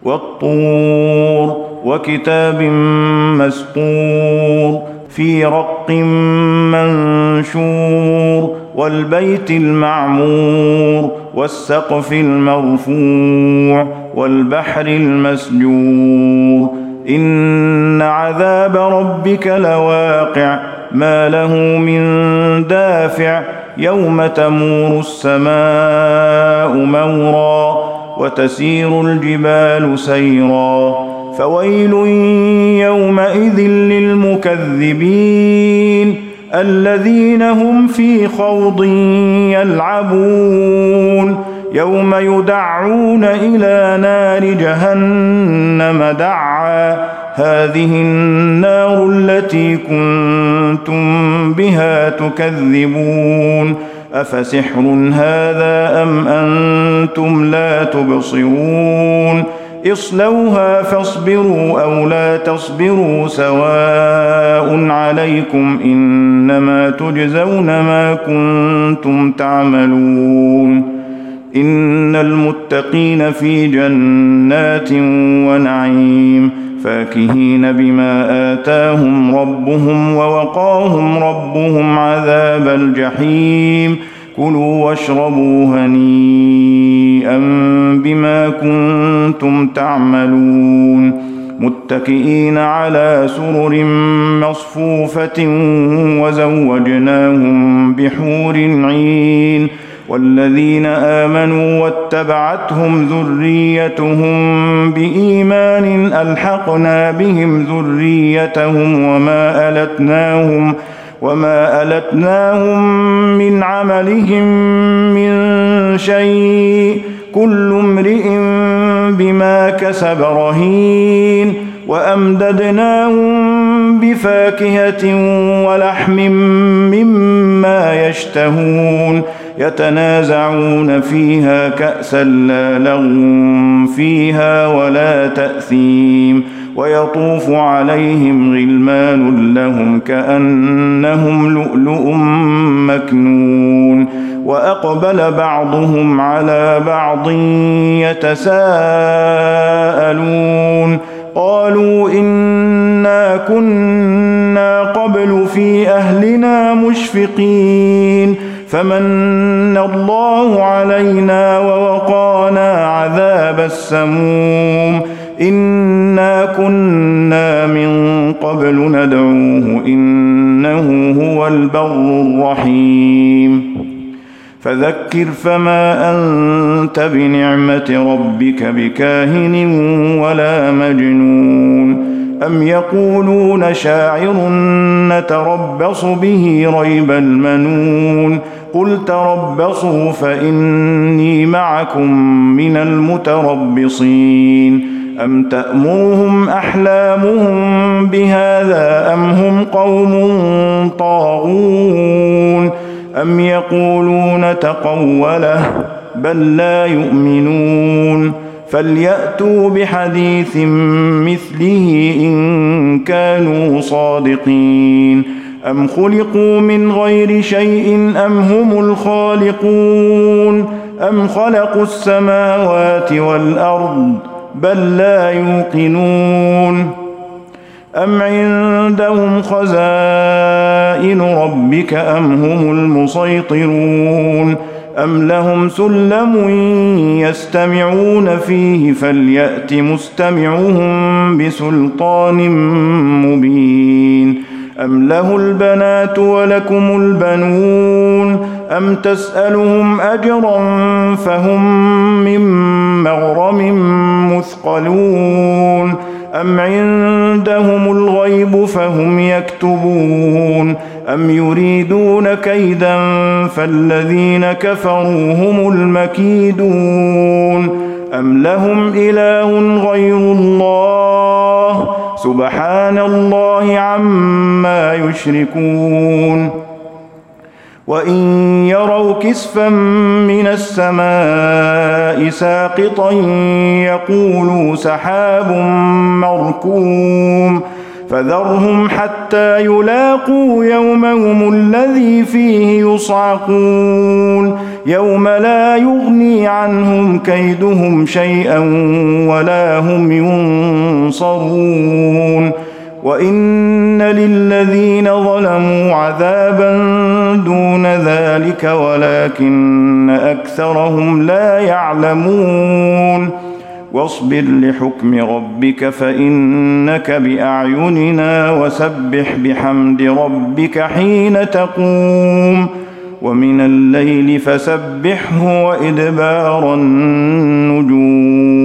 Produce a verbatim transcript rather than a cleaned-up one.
والطور وكتاب مسطور في رق منشور والبيت المعمور والسقف المرفوع والبحر المسجور إن عذاب ربك لواقع ما له من دافع يوم تمور السماء مورا وتسير الجبال سيرا فويل يومئذ للمكذبين الذين هم في خوض يلعبون يوم يدعون إلى نار جهنم دعا هذه النار التي كنتم بها تكذبون أفسحر هذا أم أنتم لا تبصرون اصلوها فاصبروا أو لا تصبروا سواء عليكم إنما تجزون ما كنتم تعملون إن المتقين في جنات ونعيم فاكهين بما آتاهم ربهم ووقاهم ربهم عذاب الجحيم كلوا واشربوا هنيئا بما كنتم تعملون متكئين على سرر مصفوفة وزوجناهم بحور عين والذين آمنوا واتبعتهم ذريتهم بإيمان ألحقنا بهم ذريتهم وما ألتناهم وما ألتناهم من عملهم من شيء كل امرئ بما كسب رهين وأمددناهم بفاكهة ولحم مما يشتهون يتنازعون فيها كأسا لا لغو فيها ولا تأثيم ويطوف عليهم غلمان لهم كأنهم لؤلؤ مكنون وأقبل بعضهم على بعض يتساءلون قالوا إنا كنا قبل في أهلنا مشفقين فمن الله علينا ووقانا عذاب السموم إنا كنا من قبل ندعوه إنه هو البر الرحيم فذكر فما أنت بنعمة ربك بكاهن ولا مجنون أم يقولون شاعر نتربص به ريب المنون قل تربصوا فإني معكم من المتربصين أم تأمرهم أحلامهم بهذا أم هم قوم طاغون أم يقولون تقوله بل لا يؤمنون فليأتوا بحديث مثله إن كانوا صادقين أم خلقوا من غير شيء أم هم الخالقون أم خلقوا السماوات والأرض بل لا يوقنون أم عندهم خزائن ربك أم هم المسيطرون أم لهم سلم يستمعون فيه فليأت مستمعهم بسلطان مبين أم له البنات ولكم البنون أم تسألهم أجرا فهم من مغرم مثقلون أم عندهم الغيب فهم يكتبون أم يريدون كيدا فالذين كفروا هم المكيدون أم لهم إله غير الله سبحان الله عما يشركون وإن يروا كسفا من السماء ساقطا يقولوا سحاب مركوم فذرهم حتى يلاقوا يومهم الذي فيه يصعقون يوم لا يغني عنهم كيدهم شيئا ولا هم ينصرون وإن للذين ظلموا عذابا دون ذلك ولكن أكثرهم لا يعلمون واصبر لحكم ربك فإنك بأعيننا وسبح بحمد ربك حين تقوم ومن الليل فسبحه وإدبار النجوم